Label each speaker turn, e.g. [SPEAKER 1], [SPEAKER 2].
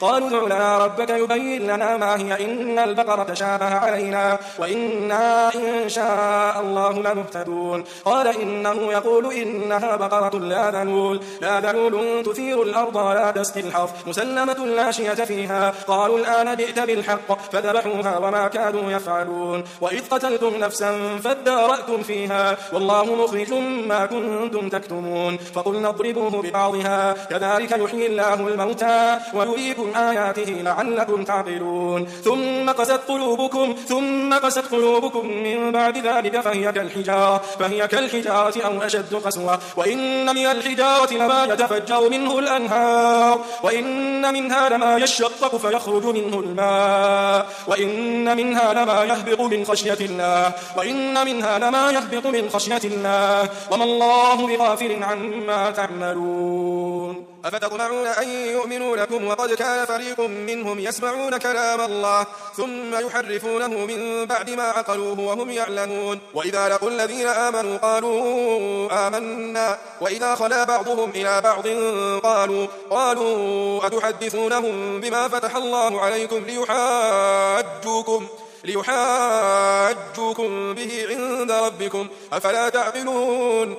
[SPEAKER 1] قالوا ادع لنا ربك يبين لنا ما هي إن البقرة تشابه علينا وإنا إن شاء الله لمهتدون قال إنه يقول إنها بقرة لا ذلول تثير الأرض ولا تسقي الحرث مسلمة لا شية فيها قالوا الآن جئت بالحق فذبحوها وما كادوا يفعلون وإذ قتلتم نفسا فادارأتم فيها والله مخرج ما كنتم تكتمون فقلنا اضربوه ببعضها كذلك يحيي الله الموتى ويريكم آياته لعلكم تعقلون ثم قست قلوبكم من بعد ذلك فهي كالحجارة أو أشد قسوة وإن من الحجارة لما يتفجر منه الأنهار وإن منها لما يشقق فيخرج منه الماء وإن منها لما يهبط من خشية الله وما الله بغافل عما تعملون أفتطمعون أن يؤمنوا لكم وقد كان فريق منهم يسمعون كلام الله ثم يحرفونه من بعد ما عقلوه وهم يعلمون وإذا لقوا الذين آمنوا قالوا آمنا وإذا خلا بعضهم إلى بعض قالوا أتحدثونهم بما فتح الله عليكم ليحاجوكم به عند ربكم أفلا تعقلون